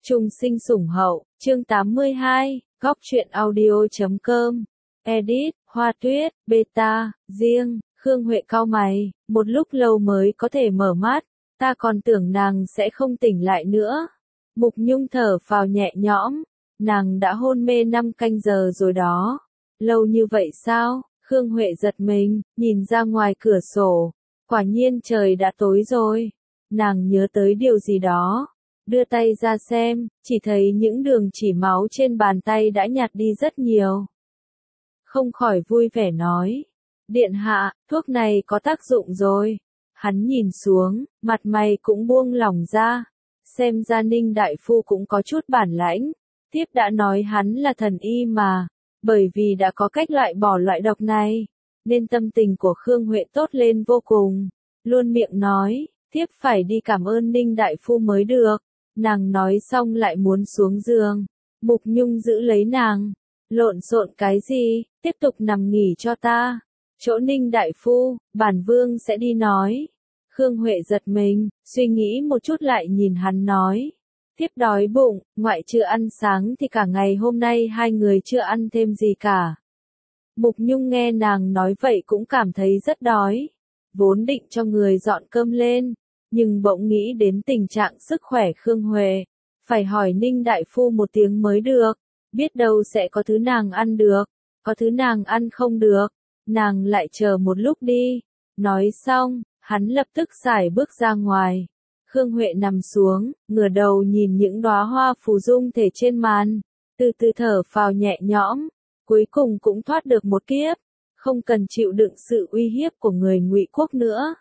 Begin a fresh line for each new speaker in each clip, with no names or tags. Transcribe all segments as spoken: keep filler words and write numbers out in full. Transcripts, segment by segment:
Trung sinh sủng hậu, chương tám mươi hai, góc truyện audio chấm com, edit, Hoa Tuyết, beta, riêng, Khương Huệ cau mày, một lúc lâu mới có thể mở mắt, ta còn tưởng nàng sẽ không tỉnh lại nữa. Mục Nhung thở phào nhẹ nhõm, nàng đã hôn mê năm canh giờ rồi đó. Lâu như vậy sao? Khương Huệ giật mình, nhìn ra ngoài cửa sổ, quả nhiên trời đã tối rồi. Nàng nhớ tới điều gì đó, đưa tay ra xem, chỉ thấy những đường chỉ máu trên bàn tay đã nhạt đi rất nhiều. Không khỏi vui vẻ nói, điện hạ, thuốc này có tác dụng rồi. Hắn nhìn xuống, mặt mày cũng buông lỏng ra, xem ra Ninh đại phu cũng có chút bản lãnh. Tiếp đã nói hắn là thần y mà, bởi vì đã có cách loại bỏ loại độc này, nên tâm tình của Khương Huệ tốt lên vô cùng, luôn miệng nói, tiếp phải đi cảm ơn Ninh đại phu mới được. Nàng nói xong lại muốn xuống giường, Mục Nhung giữ lấy nàng, lộn xộn cái gì, tiếp tục nằm nghỉ cho ta. Chỗ Ninh đại phu, bản vương sẽ đi nói. Khương Huệ giật mình, suy nghĩ một chút lại nhìn hắn nói, tiếp đói bụng, ngoại trừ ăn sáng thì cả ngày hôm nay hai người chưa ăn thêm gì cả. Mục Nhung nghe nàng nói vậy cũng cảm thấy rất đói, vốn định cho người dọn cơm lên, nhưng bỗng nghĩ đến tình trạng sức khỏe Khương Huệ, phải hỏi Ninh đại phu một tiếng mới được, biết đâu sẽ có thứ nàng ăn được, có thứ nàng ăn không được, nàng lại chờ một lúc đi. Nói xong, hắn lập tức sải bước ra ngoài. Khương Huệ nằm xuống, ngửa đầu nhìn những đóa hoa phù dung thể trên màn, từ từ thở phào nhẹ nhõm, cuối cùng cũng thoát được một kiếp, không cần chịu đựng sự uy hiếp của người Ngụy quốc nữa.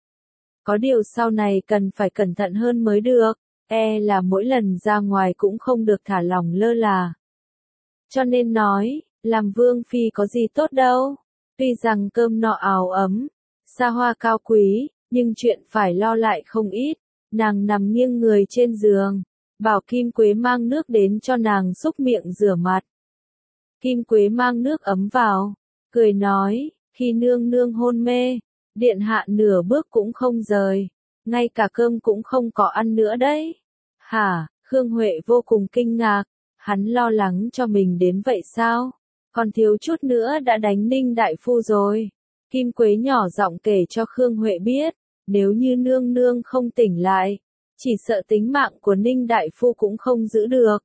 Có điều sau này cần phải cẩn thận hơn mới được, e là mỗi lần ra ngoài cũng không được thả lỏng lơ là. Cho nên nói, làm vương phi có gì tốt đâu, tuy rằng cơm no áo ấm, xa hoa cao quý, nhưng chuyện phải lo lại không ít. Nàng nằm nghiêng người trên giường, bảo Kim Quế mang nước đến cho nàng xúc miệng rửa mặt. Kim Quế mang nước ấm vào, cười nói, khi nương nương hôn mê, điện hạ nửa bước cũng không rời, ngay cả cơm cũng không có ăn nữa đấy. Hả? Khương Huệ vô cùng kinh ngạc, hắn lo lắng cho mình đến vậy sao? Còn thiếu chút nữa đã đánh Ninh đại phu rồi. Kim Quế nhỏ giọng kể cho Khương Huệ biết, nếu như nương nương không tỉnh lại, chỉ sợ tính mạng của Ninh đại phu cũng không giữ được.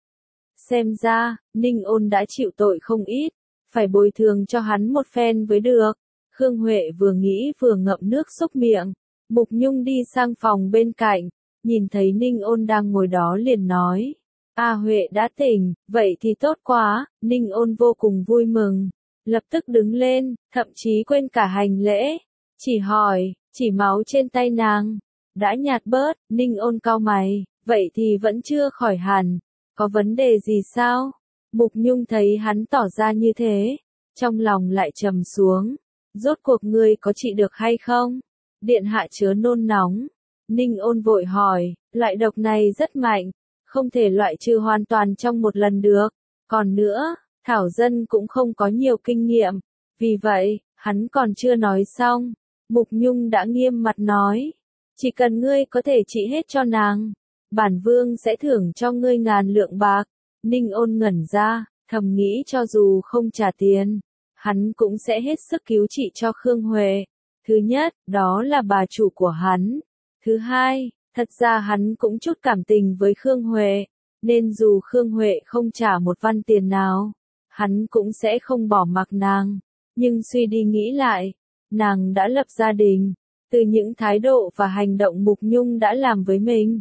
Xem ra, Ninh Ôn đã chịu tội không ít, phải bồi thường cho hắn một phen với được. Khương Huệ vừa nghĩ vừa ngậm nước xúc miệng, Mục Nhung đi sang phòng bên cạnh, nhìn thấy Ninh Ôn đang ngồi đó liền nói, A Huệ đã tỉnh, vậy thì tốt quá. Ninh Ôn vô cùng vui mừng, lập tức đứng lên, thậm chí quên cả hành lễ, chỉ hỏi, chỉ máu trên tay nàng đã nhạt bớt. Ninh Ôn cau mày, vậy thì vẫn chưa khỏi hẳn, có vấn đề gì sao? Mục Nhung thấy hắn tỏ ra như thế, trong lòng lại trầm xuống, rốt cuộc ngươi có trị được hay không? Điện hạ chớ nôn nóng. Ninh Ôn vội hỏi, loại độc này rất mạnh, không thể loại trừ hoàn toàn trong một lần được, còn nữa, Thảo Dân cũng không có nhiều kinh nghiệm, vì vậy, hắn còn chưa nói xong, Mục Nhung đã nghiêm mặt nói, chỉ cần ngươi có thể trị hết cho nàng, bản vương sẽ thưởng cho ngươi ngàn lượng bạc. Ninh Ôn ngẩn ra, thầm nghĩ cho dù không trả tiền, hắn cũng sẽ hết sức cứu trị cho Khương Huệ. Thứ nhất, đó là bà chủ của hắn. Thứ hai, thật ra hắn cũng chút cảm tình với Khương Huệ, nên dù Khương Huệ không trả một văn tiền nào, hắn cũng sẽ không bỏ mặc nàng. Nhưng suy đi nghĩ lại, nàng đã lập gia đình, từ những thái độ và hành động Mục Nhung đã làm với mình,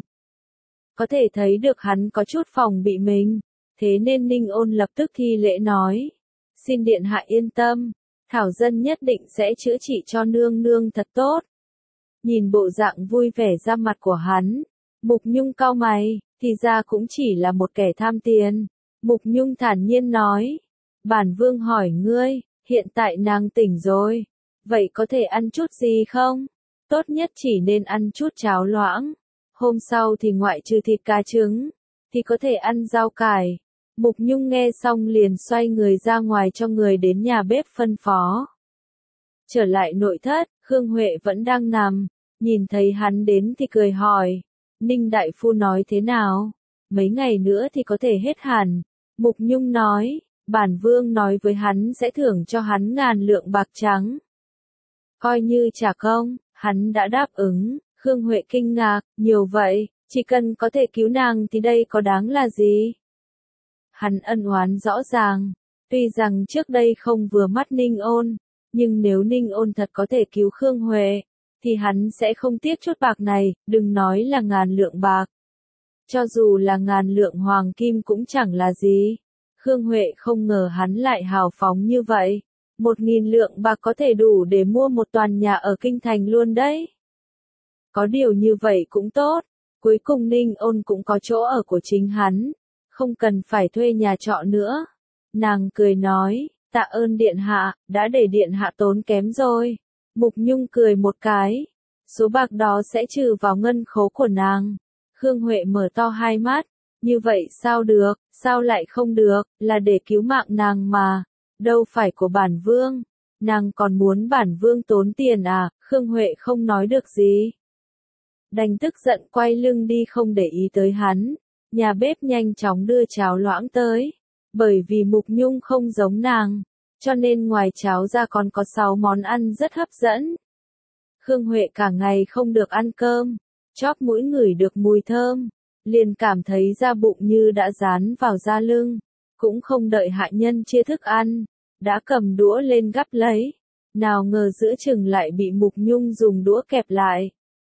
có thể thấy được hắn có chút phòng bị mình, thế nên Ninh Ôn lập tức thi lễ nói, xin điện hạ yên tâm, Thảo Dân nhất định sẽ chữa trị cho nương nương thật tốt. Nhìn bộ dạng vui vẻ ra mặt của hắn, Mục Nhung cau mày, thì ra cũng chỉ là một kẻ tham tiền. Mục Nhung thản nhiên nói, bản vương hỏi ngươi, hiện tại nàng tỉnh rồi, vậy có thể ăn chút gì không? Tốt nhất chỉ nên ăn chút cháo loãng, hôm sau thì ngoại trừ thịt cá trứng, thì có thể ăn rau cải. Mục Nhung nghe xong liền xoay người ra ngoài cho người đến nhà bếp phân phó. Trở lại nội thất, Khương Huệ vẫn đang nằm, nhìn thấy hắn đến thì cười hỏi, Ninh đại phu nói thế nào? mấy ngày nữa thì có thể hết hẳn. Mục Nhung nói, bản vương nói với hắn sẽ thưởng cho hắn ngàn lượng bạc trắng. Coi như trả công, hắn đã đáp ứng. Khương Huệ kinh ngạc, nhiều vậy, chỉ cần có thể cứu nàng thì đây có đáng là gì? Hắn ân oán rõ ràng, tuy rằng trước đây không vừa mắt Ninh Ôn, nhưng nếu Ninh Ôn thật có thể cứu Khương Huệ, thì hắn sẽ không tiếc chút bạc này, đừng nói là ngàn lượng bạc. Cho dù là ngàn lượng hoàng kim cũng chẳng là gì. Khương Huệ không ngờ hắn lại hào phóng như vậy. Một nghìn lượng bạc có thể đủ để mua một toàn nhà ở kinh thành luôn đấy. Có điều như vậy cũng tốt, cuối cùng Ninh Ôn cũng có chỗ ở của chính hắn, không cần phải thuê nhà trọ nữa. Nàng cười nói, tạ ơn điện hạ, đã để điện hạ tốn kém rồi. Mục Nhung cười một cái, số bạc đó sẽ trừ vào ngân khố của nàng. Khương Huệ mở to hai mắt, như vậy sao được, sao lại không được, là để cứu mạng nàng mà, đâu phải của bản vương. Nàng còn muốn bản vương tốn tiền à, Khương Huệ không nói được gì. Đành tức giận quay lưng đi không để ý tới hắn, nhà bếp nhanh chóng đưa cháo loãng tới. Bởi vì Mục Nhung không giống nàng, cho nên ngoài cháo ra còn có sáu món ăn rất hấp dẫn. Khương Huệ cả ngày không được ăn cơm, chóp mũi ngửi được mùi thơm, liền cảm thấy da bụng như đã dán vào da lưng, cũng không đợi hạ nhân chia thức ăn, đã cầm đũa lên gắp lấy, nào ngờ giữa chừng lại bị Mục Nhung dùng đũa kẹp lại.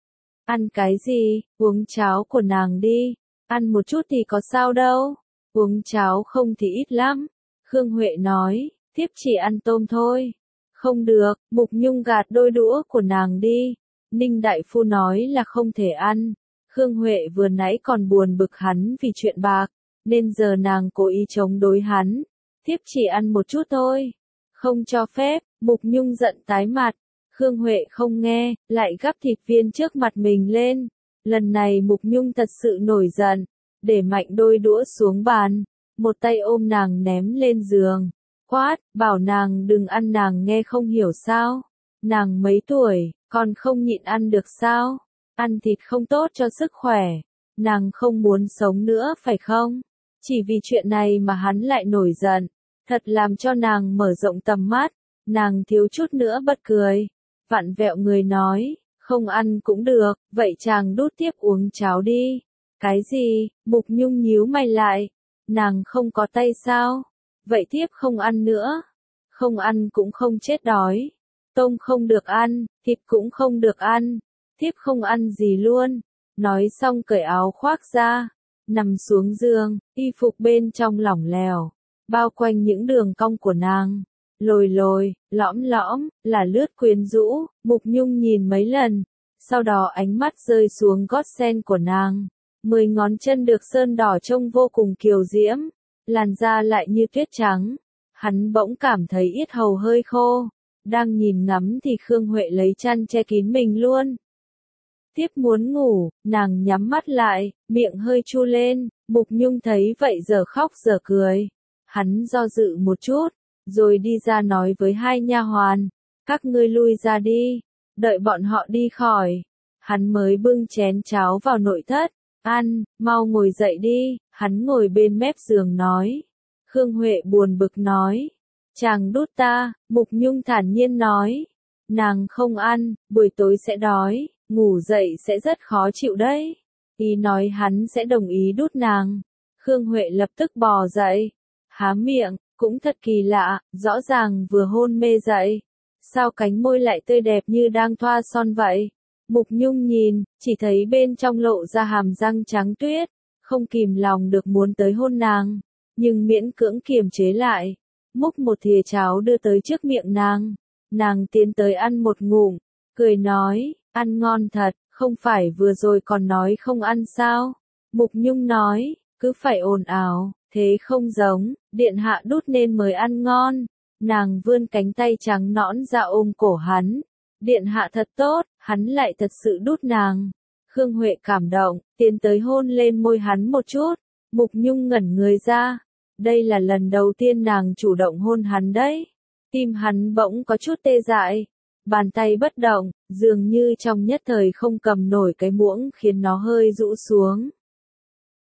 Ăn cái gì, uống cháo của nàng đi, ăn một chút thì có sao đâu, uống cháo không thì ít lắm. Khương Huệ nói, thiếp chỉ ăn tôm thôi. Không được, Mục Nhung gạt đôi đũa của nàng đi. Ninh Đại Phu nói là không thể ăn. Khương Huệ vừa nãy còn buồn bực hắn vì chuyện bạc, nên giờ nàng cố ý chống đối hắn. Thiếp chỉ ăn một chút thôi. Không cho phép, Mục Nhung giận tái mặt. Khương Huệ không nghe, lại gắp thịt viên trước mặt mình lên. Lần này Mục Nhung thật sự nổi giận, để mạnh đôi đũa xuống bàn, một tay ôm nàng ném lên giường, quát, bảo nàng đừng ăn, nàng nghe không hiểu sao? Nàng mấy tuổi, còn không nhịn ăn được sao? Ăn thịt không tốt cho sức khỏe, nàng không muốn sống nữa phải không? Chỉ vì chuyện này mà hắn lại nổi giận, thật làm cho nàng mở rộng tầm mắt, nàng thiếu chút nữa bật cười, vặn vẹo người nói, không ăn cũng được, vậy chàng đút tiếp uống cháo đi. Cái gì? Mục Nhung nhíu mày lại, nàng không có tay sao? Vậy thiếp không ăn nữa. Không ăn cũng không chết đói. Tôm không được ăn, thịt cũng không được ăn. Thiếp không ăn gì luôn. Nói xong cởi áo khoác ra, nằm xuống giường, y phục bên trong lỏng lẻo, bao quanh những đường cong của nàng. Lồi lồi, lõm lõm, là lướt quyến rũ. Mục Nhung nhìn mấy lần, sau đó ánh mắt rơi xuống gót sen của nàng. Mười ngón chân được sơn đỏ trông vô cùng kiều diễm, làn da lại như tuyết trắng. Hắn bỗng cảm thấy yết hầu hơi khô, đang nhìn ngắm thì Khương Huệ lấy chăn che kín mình luôn. Tiếp muốn ngủ, nàng nhắm mắt lại, miệng hơi chu lên, Mục Nhung thấy vậy giờ khóc giờ cười. Hắn do dự một chút, rồi đi ra nói với hai nha hoàn, các ngươi lui ra đi, đợi bọn họ đi khỏi. Hắn mới bưng chén cháo vào nội thất. Ăn, mau ngồi dậy đi, hắn ngồi bên mép giường nói. Khương Huệ buồn bực nói, chàng đút ta, Mục Nhung thản nhiên nói. Nàng không ăn, buổi tối sẽ đói, ngủ dậy sẽ rất khó chịu đấy. Ý nói hắn sẽ đồng ý đút nàng. Khương Huệ lập tức bò dậy, há miệng, cũng thật kỳ lạ, rõ ràng vừa hôn mê dậy. Sao cánh môi lại tươi đẹp như đang thoa son vậy? Mục Nhung nhìn, chỉ thấy bên trong lộ ra hàm răng trắng tuyết, không kìm lòng được muốn tới hôn nàng, nhưng miễn cưỡng kiềm chế lại, múc một thìa cháo đưa tới trước miệng nàng. Nàng tiến tới ăn một ngụm, cười nói, ăn ngon thật, không phải vừa rồi còn nói không ăn sao? Mục Nhung nói, cứ phải ồn ào, thế không giống, điện hạ đút nên mới ăn ngon. Nàng vươn cánh tay trắng nõn ra ôm cổ hắn. Điện hạ thật tốt, hắn lại thật sự đút nàng. Khương Huệ cảm động, tiến tới hôn lên môi hắn một chút. Mục Nhung ngẩn người ra. Đây là lần đầu tiên nàng chủ động hôn hắn đấy. Tim hắn bỗng có chút tê dại. Bàn tay bất động, dường như trong nhất thời không cầm nổi cái muỗng khiến nó hơi rũ xuống.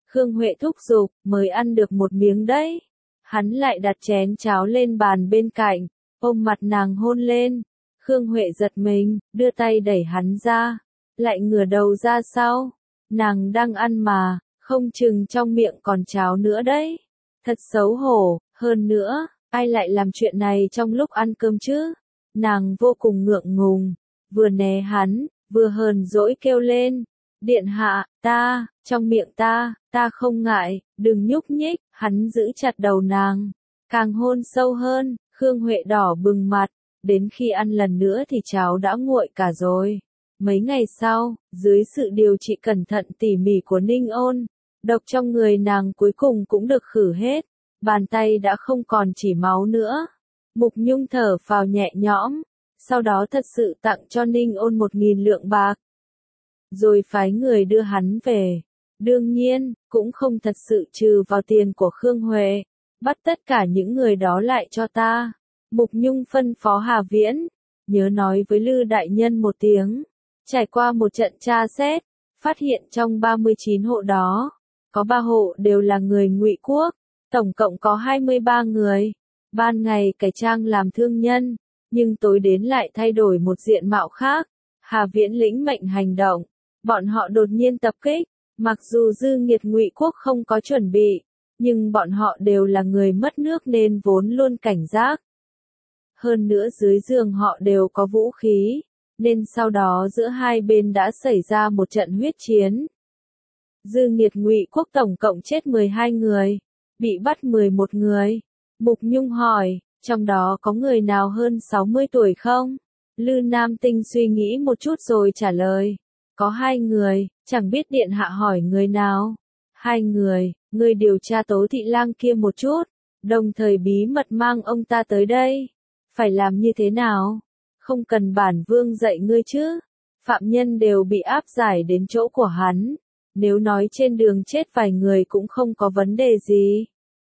Khương Huệ thúc giục, mới ăn được một miếng đấy. Hắn lại đặt chén cháo lên bàn bên cạnh, ôm mặt nàng hôn lên. Khương Huệ giật mình, đưa tay đẩy hắn ra, lại ngửa đầu ra sau. Nàng đang ăn mà, không chừng trong miệng còn cháo nữa đấy. Thật xấu hổ, hơn nữa, ai lại làm chuyện này trong lúc ăn cơm chứ? Nàng vô cùng ngượng ngùng, vừa né hắn, vừa hờn dỗi kêu lên. Điện hạ, ta, trong miệng ta, ta không ngại, đừng nhúc nhích. Hắn giữ chặt đầu nàng, càng hôn sâu hơn. Khương Huệ đỏ bừng mặt, đến khi ăn lần nữa thì cháo đã nguội cả rồi. Mấy ngày sau, dưới sự điều trị cẩn thận tỉ mỉ của Ninh Ôn, độc trong người nàng cuối cùng cũng được khử hết, bàn tay đã không còn chỉ máu nữa. Mục Nhung thở phào nhẹ nhõm, sau đó thật sự tặng cho Ninh Ôn một nghìn lượng bạc, rồi phái người đưa hắn về. Đương nhiên, cũng không thật sự trừ vào tiền của Khương Huệ, bắt tất cả những người đó lại cho ta. Mục Nhung phân phó Hà Viễn, nhớ nói với Lư đại nhân một tiếng. Trải qua một trận tra xét, phát hiện trong ba mươi chín hộ đó, có ba hộ đều là người Ngụy quốc, tổng cộng có hai mươi ba người. Ban ngày cải trang làm thương nhân, nhưng tối đến lại thay đổi một diện mạo khác. Hà Viễn lĩnh mệnh hành động, bọn họ đột nhiên tập kích, mặc dù dư nghiệt Ngụy quốc không có chuẩn bị, nhưng bọn họ đều là người mất nước nên vốn luôn cảnh giác. Hơn nữa dưới giường họ đều có vũ khí, nên sau đó giữa hai bên đã xảy ra một trận huyết chiến. Dư nghiệt Ngụy quốc tổng cộng chết mười hai người, bị bắt mười một người. Mục Nhung hỏi, trong đó có người nào hơn sáu mươi tuổi không? Lư Nam Tinh suy nghĩ một chút rồi trả lời, có hai người, chẳng biết điện hạ hỏi người nào. Hai người, người điều tra Tố Thị Lang kia một chút, đồng thời bí mật mang ông ta tới đây. Phải làm như thế nào? Không cần bản vương dạy ngươi chứ. Phạm nhân đều bị áp giải đến chỗ của hắn. Nếu nói trên đường chết vài người cũng không có vấn đề gì.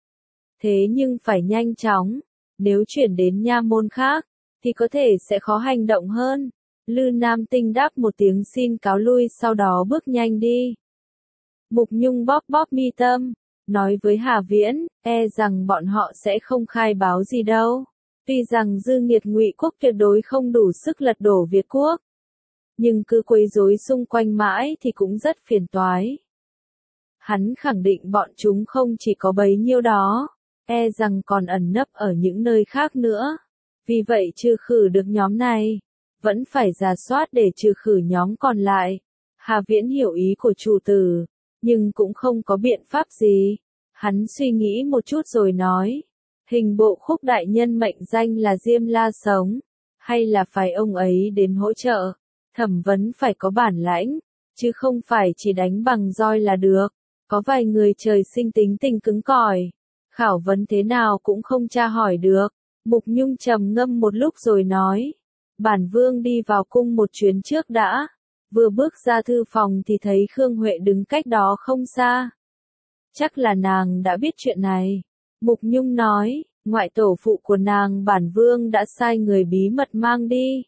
Thế nhưng phải nhanh chóng. Nếu chuyển đến nha môn khác, thì có thể sẽ khó hành động hơn. Lư Nam Tinh đáp một tiếng xin cáo lui, sau đó bước nhanh đi. Mục Nhung bóp bóp mi tâm, nói với Hà Viễn, e rằng bọn họ sẽ không khai báo gì đâu. Tuy rằng dư nghiệt Ngụy quốc tuyệt đối không đủ sức lật đổ Việt quốc, nhưng cứ quấy rối xung quanh mãi thì cũng rất phiền toái. Hắn khẳng định bọn chúng không chỉ có bấy nhiêu đó, e rằng còn ẩn nấp ở những nơi khác nữa. Vì vậy trừ khử được nhóm này, vẫn phải rà soát để trừ khử nhóm còn lại. Hà Viễn hiểu ý của chủ tử, nhưng cũng không có biện pháp gì. Hắn suy nghĩ một chút rồi nói, Hình bộ khúc đại nhân mệnh danh là Diêm La Sống, hay là phải ông ấy đến hỗ trợ. Thẩm vấn phải có bản lãnh, chứ không phải chỉ đánh bằng roi là được. Có vài người trời sinh tính tình cứng cỏi, khảo vấn thế nào cũng không tra hỏi được. Mục Nhung trầm ngâm một lúc rồi nói, bản vương đi vào cung một chuyến trước đã. Vừa bước ra thư phòng thì thấy Khương Huệ đứng cách đó không xa. Chắc là nàng đã biết chuyện này. Mục Nhung nói, ngoại tổ phụ của nàng bản vương đã sai người bí mật mang đi.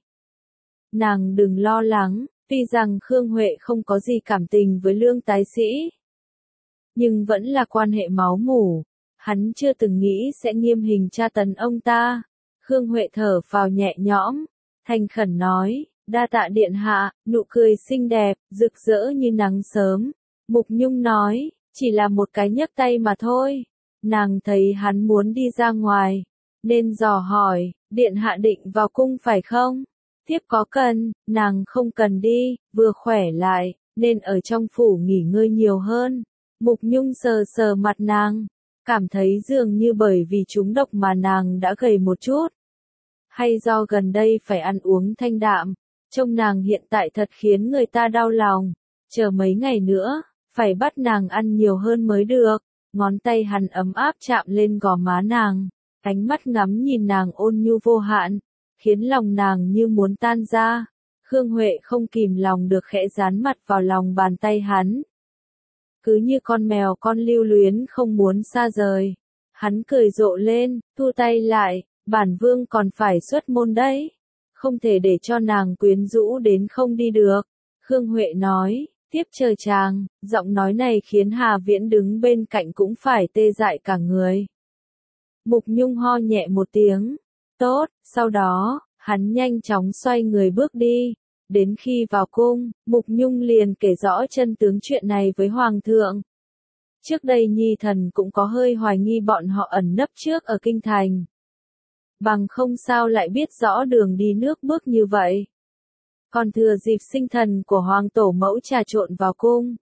Nàng đừng lo lắng, tuy rằng Khương Huệ không có gì cảm tình với Lương Tái Sĩ, nhưng vẫn là quan hệ máu mủ. Hắn chưa từng nghĩ sẽ nghiêm hình tra tấn ông ta. Khương Huệ thở phào nhẹ nhõm, thành khẩn nói, đa tạ điện hạ, nụ cười xinh đẹp, rực rỡ như nắng sớm. Mục Nhung nói, chỉ là một cái nhấc tay mà thôi. Nàng thấy hắn muốn đi ra ngoài, nên dò hỏi, điện hạ định vào cung phải không? Tiếp có cần, nàng không cần đi, vừa khỏe lại, nên ở trong phủ nghỉ ngơi nhiều hơn. Mục Nhung sờ sờ mặt nàng, cảm thấy dường như bởi vì trúng độc mà nàng đã gầy một chút. Hay do gần đây phải ăn uống thanh đạm, trông nàng hiện tại thật khiến người ta đau lòng. Chờ mấy ngày nữa, phải bắt nàng ăn nhiều hơn mới được. Ngón tay hắn ấm áp chạm lên gò má nàng, ánh mắt ngắm nhìn nàng ôn nhu vô hạn, khiến lòng nàng như muốn tan ra. Khương Huệ không kìm lòng được khẽ dán mặt vào lòng bàn tay hắn. Cứ như con mèo con lưu luyến không muốn xa rời. Hắn cười rộ lên, thu tay lại, bản vương còn phải xuất môn đấy. Không thể để cho nàng quyến rũ đến không đi được. Khương Huệ nói, Tiếp chờ chàng, giọng nói này khiến Hà Viễn đứng bên cạnh cũng phải tê dại cả người. Mục Nhung ho nhẹ một tiếng. Tốt, sau đó, hắn nhanh chóng xoay người bước đi. Đến khi vào cung, Mục Nhung liền kể rõ chân tướng chuyện này với Hoàng thượng. Trước đây Nhi Thần cũng có hơi hoài nghi bọn họ ẩn nấp trước ở kinh thành. Bằng không sao lại biết rõ đường đi nước bước như vậy. Còn thừa dịp sinh thần của Hoàng tổ mẫu trà trộn vào cung.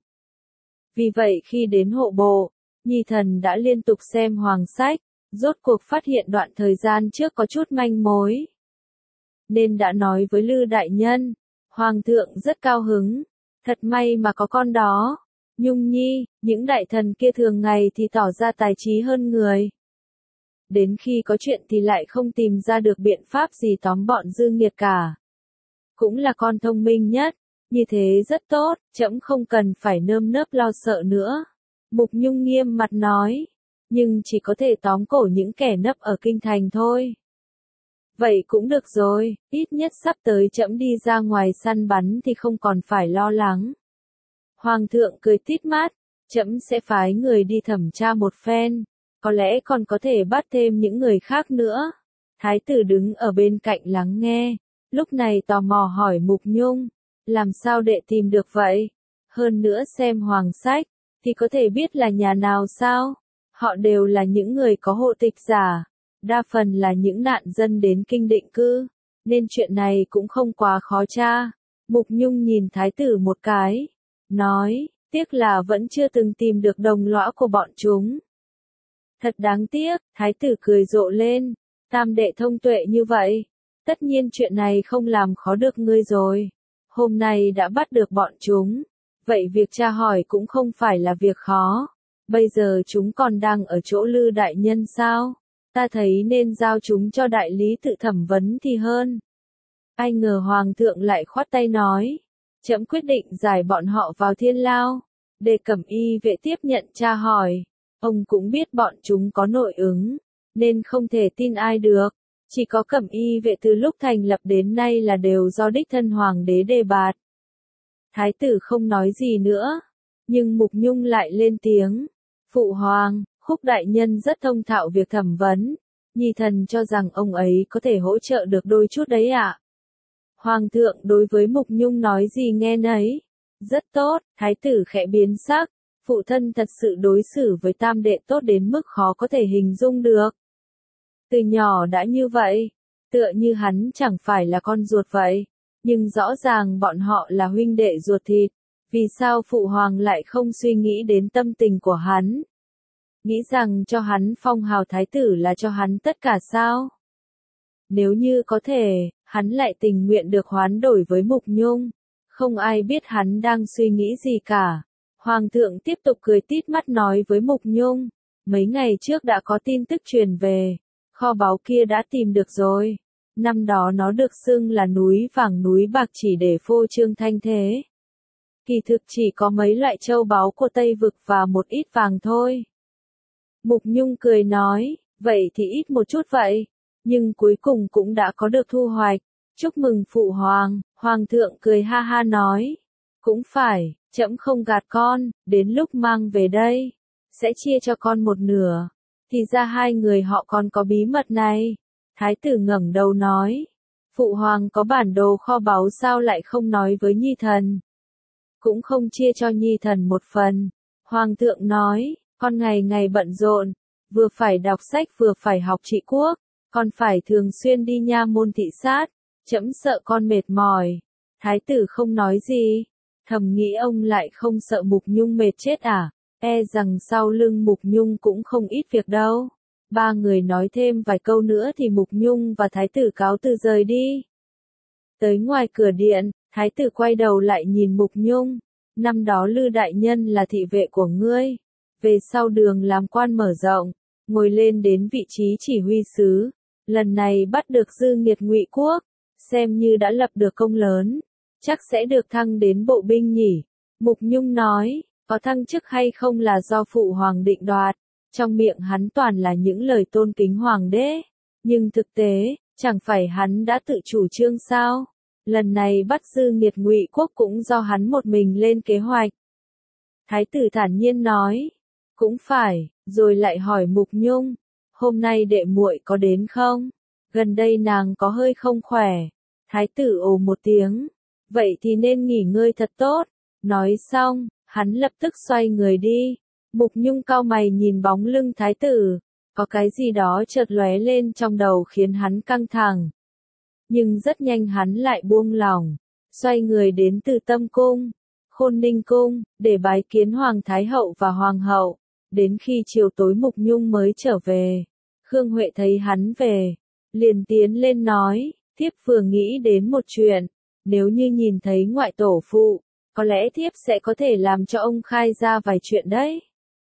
Vì vậy khi đến hộ bộ, Nhi Thần đã liên tục xem hoàng sách, rốt cuộc phát hiện đoạn thời gian trước có chút manh mối. Nên đã nói với Lư đại nhân, Hoàng thượng rất cao hứng, thật may mà có con đó. Nhung Nhi, những đại thần kia thường ngày thì tỏ ra tài trí hơn người. Đến khi có chuyện thì lại không tìm ra được biện pháp gì tóm bọn Dương Nghiệt cả. Cũng là con thông minh nhất, như thế rất tốt, trẫm không cần phải nơm nớp lo sợ nữa. Mục Nhung nghiêm mặt nói, nhưng chỉ có thể tóm cổ những kẻ nấp ở kinh thành thôi. Vậy cũng được rồi, ít nhất sắp tới trẫm đi ra ngoài săn bắn thì không còn phải lo lắng. Hoàng thượng cười tít mắt, trẫm sẽ phái người đi thẩm tra một phen, có lẽ còn có thể bắt thêm những người khác nữa. Thái tử đứng ở bên cạnh lắng nghe, lúc này tò mò hỏi Mục Nhung, làm sao đệ tìm được vậy? Hơn nữa xem hoàng sách, thì có thể biết là nhà nào sao? Họ đều là những người có hộ tịch giả, đa phần là những nạn dân đến kinh định cư, nên chuyện này cũng không quá khó tra. Mục Nhung nhìn thái tử một cái, nói, tiếc là vẫn chưa từng tìm được đồng lõa của bọn chúng. Thật đáng tiếc, thái tử cười rộ lên, tam đệ thông tuệ như vậy, tất nhiên chuyện này không làm khó được ngươi rồi. Hôm nay đã bắt được bọn chúng, vậy việc tra hỏi cũng không phải là việc khó. Bây giờ chúng còn đang ở chỗ Lư đại nhân sao? Ta thấy nên giao chúng cho đại lý tự thẩm vấn thì hơn. Ai ngờ hoàng thượng lại khoát tay nói, trẫm quyết định giải bọn họ vào thiên lao, để Cẩm Y vệ tiếp nhận tra hỏi. Ông cũng biết bọn chúng có nội ứng, nên không thể tin ai được. Chỉ có Cẩm Y vệ từ lúc thành lập đến nay là đều do đích thân hoàng đế đề bạt. Thái tử không nói gì nữa, nhưng Mục Nhung lại lên tiếng. Phụ hoàng, Khúc đại nhân rất thông thạo việc thẩm vấn, Nhi thần cho rằng ông ấy có thể hỗ trợ được đôi chút đấy ạ. Hoàng thượng đối với Mục Nhung nói gì nghe nấy. Rất tốt, thái tử khẽ biến sắc, phụ thân thật sự đối xử với tam đệ tốt đến mức khó có thể hình dung được. Từ nhỏ đã như vậy, tựa như hắn chẳng phải là con ruột vậy, nhưng rõ ràng bọn họ là huynh đệ ruột thịt, vì sao phụ hoàng lại không suy nghĩ đến tâm tình của hắn? Nghĩ rằng cho hắn phong hào thái tử là cho hắn tất cả sao? Nếu như có thể, hắn lại tình nguyện được hoán đổi với Mục Nhung, không ai biết hắn đang suy nghĩ gì cả. Hoàng thượng tiếp tục cười tít mắt nói với Mục Nhung, mấy ngày trước đã có tin tức truyền về, kho báu kia đã tìm được rồi. Năm đó nó được xưng là núi vàng núi bạc chỉ để phô trương thanh thế. Kỳ thực chỉ có mấy loại châu báu của Tây Vực và một ít vàng thôi. Mục Nhung cười nói, vậy thì ít một chút vậy, nhưng cuối cùng cũng đã có được thu hoạch. Chúc mừng phụ hoàng, hoàng thượng cười ha ha nói. Cũng phải, trẫm không gạt con, đến lúc mang về đây, sẽ chia cho con một nửa. Thì ra hai người họ còn có bí mật này. Thái tử ngẩng đầu nói, phụ hoàng có bản đồ kho báu sao lại không nói với Nhi thần? Cũng không chia cho Nhi thần một phần. Hoàng thượng nói, con ngày ngày bận rộn, vừa phải đọc sách vừa phải học trị quốc, còn phải thường xuyên đi nha môn thị sát, trẫm sợ con mệt mỏi. Thái tử không nói gì, thầm nghĩ ông lại không sợ Mục Nhung mệt chết à, e rằng sau lưng Mục Nhung cũng không ít việc đâu. Ba người nói thêm vài câu nữa thì Mục Nhung và thái tử cáo từ rời đi. Tới ngoài cửa điện, thái tử quay đầu lại nhìn Mục Nhung, năm đó Lư đại nhân là thị vệ của ngươi, về sau đường làm quan mở rộng, ngồi lên đến vị trí chỉ huy sứ, lần này bắt được Dư Nghiệt Ngụy quốc, xem như đã lập được công lớn, chắc sẽ được thăng đến bộ binh nhỉ. Mục Nhung nói, có thăng chức hay không là do phụ hoàng định đoạt, trong miệng hắn toàn là những lời tôn kính hoàng đế, nhưng thực tế, chẳng phải hắn đã tự chủ trương sao? lần này bắt Dư Nghiệt Ngụy Quốc cũng do hắn một mình lên kế hoạch. Thái tử thản nhiên nói, cũng phải, rồi lại hỏi Mục Nhung, hôm nay đệ muội có đến không? Gần đây nàng có hơi không khỏe. Thái tử ồ một tiếng, vậy thì nên nghỉ ngơi thật tốt. Nói xong, hắn lập tức xoay người đi. Mục Nhung cau mày nhìn bóng lưng thái tử, có cái gì đó chợt lóe lên trong đầu khiến hắn căng thẳng. Nhưng rất nhanh hắn lại buông lỏng, xoay người đến Từ Tâm cung, Khôn Ninh cung, để bái kiến Hoàng Thái hậu và Hoàng hậu. Đến khi chiều tối Mục Nhung mới trở về, Khương Huệ thấy hắn về, liền tiến lên nói, thiếp vừa nghĩ đến một chuyện, nếu như nhìn thấy ngoại tổ phụ, có lẽ thiếp sẽ có thể làm cho ông khai ra vài chuyện đấy.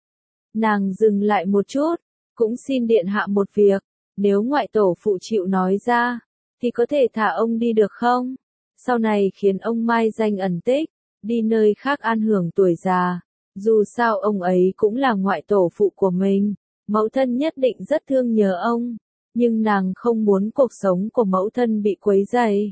Nàng dừng lại một chút, cũng xin điện hạ một việc, nếu ngoại tổ phụ chịu nói ra, thì có thể thả ông đi được không? Sau này khiến ông mai danh ẩn tích, đi nơi khác an hưởng tuổi già. Dù sao ông ấy cũng là ngoại tổ phụ của mình, mẫu thân nhất định rất thương nhớ ông, nhưng nàng không muốn cuộc sống của mẫu thân bị quấy rầy.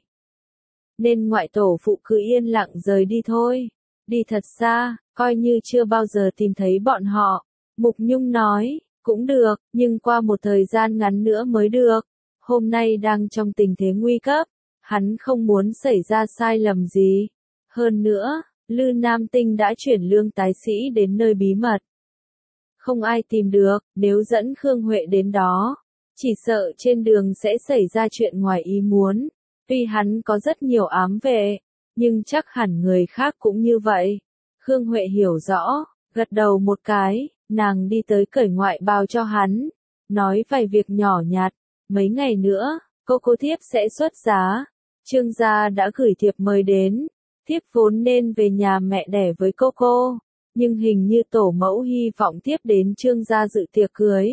Nên ngoại tổ phụ cứ yên lặng rời đi thôi, đi thật xa, coi như chưa bao giờ tìm thấy bọn họ. Mục Nhung nói, cũng được, nhưng qua một thời gian ngắn nữa mới được. Hôm nay đang trong tình thế nguy cấp, hắn không muốn xảy ra sai lầm gì. Hơn nữa, Lư Nam Tinh đã chuyển Lương Tái Sĩ đến nơi bí mật. Không ai tìm được, nếu dẫn Khương Huệ đến đó, chỉ sợ trên đường sẽ xảy ra chuyện ngoài ý muốn. Tuy hắn có rất nhiều ám vệ, nhưng chắc hẳn người khác cũng như vậy. Khương Huệ hiểu rõ, gật đầu một cái, nàng đi tới cởi ngoại bào cho hắn, nói vài việc nhỏ nhặt. Mấy ngày nữa, cô cô thiếp sẽ xuất giá. Trương gia đã gửi thiệp mời đến. Thiếp vốn nên về nhà mẹ đẻ với cô cô, nhưng hình như tổ mẫu hy vọng thiếp đến Trương gia dự tiệc cưới.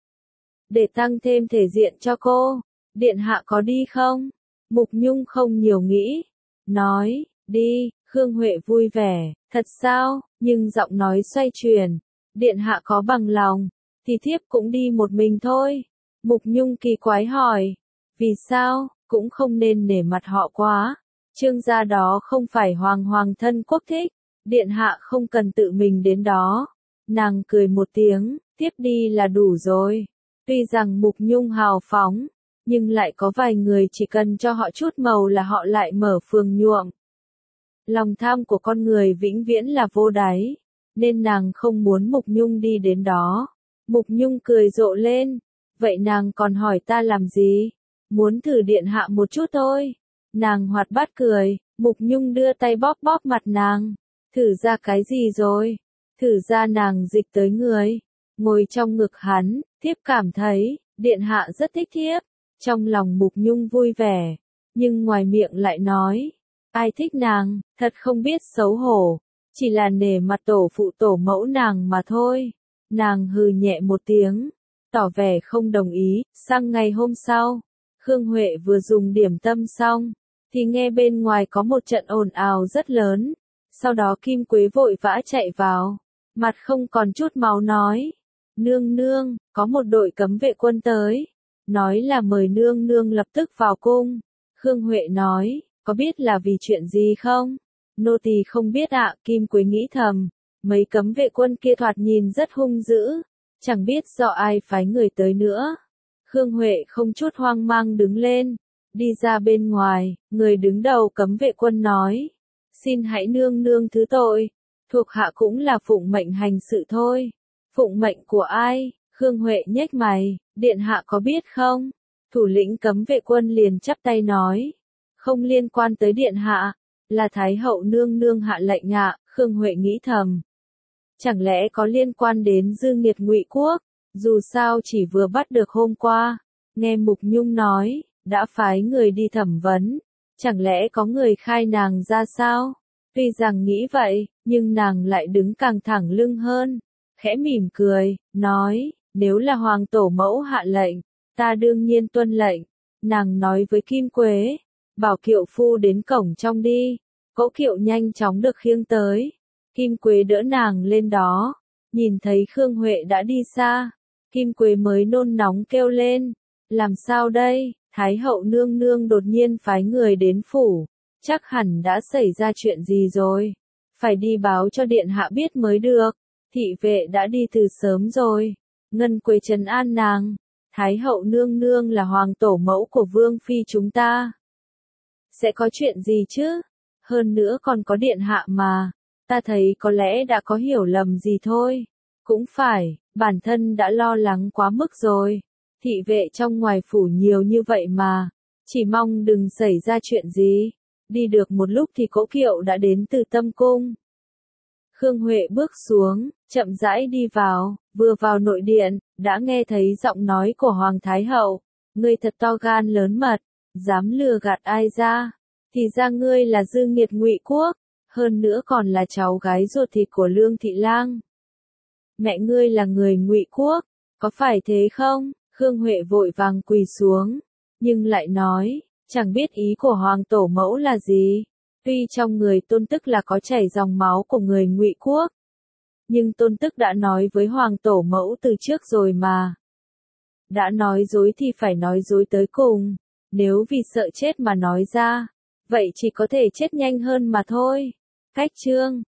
Để tăng thêm thể diện cho cô, điện hạ có đi không? Mục Nhung không nhiều nghĩ, nói, đi. Khương Huệ vui vẻ, thật sao? Nhưng giọng nói xoay chuyển, điện hạ có bằng lòng, thì thiếp cũng đi một mình thôi. Mục Nhung kỳ quái hỏi, vì sao? Cũng không nên nể mặt họ quá. Trương gia đó không phải hoàng hoàng thân quốc thích, điện hạ không cần tự mình đến đó. Nàng cười một tiếng, tiếp đi là đủ rồi. Tuy rằng Mục Nhung hào phóng, nhưng lại có vài người chỉ cần cho họ chút màu là họ lại mở phường nhuộm. Lòng tham của con người vĩnh viễn là vô đáy, nên nàng không muốn Mục Nhung đi đến đó. Mục Nhung cười rộ lên, vậy nàng còn hỏi ta làm gì? Muốn thử điện hạ một chút thôi. Nàng hoạt bát cười, Mục Nhung đưa tay bóp bóp mặt nàng. Thử ra cái gì rồi? Thử ra nàng dịch tới người. Ngồi trong ngực hắn, thiếp cảm thấy, điện hạ rất thích thiếp. Trong lòng Mục Nhung vui vẻ, nhưng ngoài miệng lại nói, ai thích nàng, thật không biết xấu hổ. Chỉ là nể mặt tổ phụ tổ mẫu nàng mà thôi. Nàng hừ nhẹ một tiếng, tỏ vẻ không đồng ý. Sang ngày hôm sau, Khương Huệ vừa dùng điểm tâm xong, thì nghe bên ngoài có một trận ồn ào rất lớn. Sau đó Kim Quế vội vã chạy vào, mặt không còn chút máu nói, nương nương, có một đội cấm vệ quân tới, nói là mời nương nương lập tức vào cung. Khương Huệ nói, có biết là vì chuyện gì không? Nô tỳ không biết ạ. Kim Quế nghĩ thầm, mấy cấm vệ quân kia thoạt nhìn rất hung dữ, chẳng biết do ai phái người tới nữa. Khương Huệ không chút hoang mang đứng lên, đi ra bên ngoài. Người đứng đầu cấm vệ quân nói, xin hãy nương nương thứ tội, thuộc hạ cũng là phụng mệnh hành sự thôi. Phụng mệnh của ai? Khương Huệ nhếch mày, điện hạ có biết không? Thủ lĩnh cấm vệ quân liền chắp tay nói, không liên quan tới điện hạ, là Thái hậu nương nương hạ lệnh ạ. Khương Huệ nghĩ thầm, chẳng lẽ có liên quan đến Dư Nghiệt Ngụy Quốc? Dù sao chỉ vừa bắt được hôm qua. Nghe Mục Nhung nói, đã phái người đi thẩm vấn, chẳng lẽ có người khai nàng ra sao? Tuy rằng nghĩ vậy, nhưng nàng lại đứng càng thẳng lưng hơn, khẽ mỉm cười, nói, nếu là hoàng tổ mẫu hạ lệnh, ta đương nhiên tuân lệnh. Nàng nói với Kim Quế, bảo kiệu phu đến cổng trong đi. Cỗ kiệu nhanh chóng được khiêng tới. Kim Quế đỡ nàng lên đó, nhìn thấy Khương Huệ đã đi xa, Kim Quế mới nôn nóng kêu lên, làm sao đây? Thái hậu nương nương đột nhiên phái người đến phủ, chắc hẳn đã xảy ra chuyện gì rồi. Phải đi báo cho điện hạ biết mới được. Thị vệ đã đi từ sớm rồi. Ngân Quế trấn an nàng. Thái hậu nương nương là hoàng tổ mẫu của vương phi chúng ta. Sẽ có chuyện gì chứ? Hơn nữa còn có điện hạ mà. Ta thấy có lẽ đã có hiểu lầm gì thôi. Cũng phải, bản thân đã lo lắng quá mức rồi. Thị vệ trong ngoài phủ nhiều như vậy mà. Chỉ mong đừng xảy ra chuyện gì. Đi được một lúc thì cỗ kiệu đã đến từ Tâm Cung. Khương Huệ bước xuống, chậm rãi đi vào, vừa vào nội điện, đã nghe thấy giọng nói của Hoàng Thái Hậu. Ngươi thật to gan lớn mật, dám lừa gạt ai ra. Thì ra ngươi là dư nghiệt Ngụy Quốc, hơn nữa còn là cháu gái ruột thịt của Lương Thị Lang. Mẹ ngươi là người Ngụy Quốc, có phải thế không? Khương Huệ vội vàng quỳ xuống, nhưng lại nói, chẳng biết ý của Hoàng tổ mẫu là gì. Tuy trong người Tôn Tức là có chảy dòng máu của người Ngụy Quốc, nhưng Tôn Tức đã nói với Hoàng tổ mẫu từ trước rồi mà. Đã nói dối thì phải nói dối tới cùng, nếu vì sợ chết mà nói ra, vậy chỉ có thể chết nhanh hơn mà thôi. Cách chương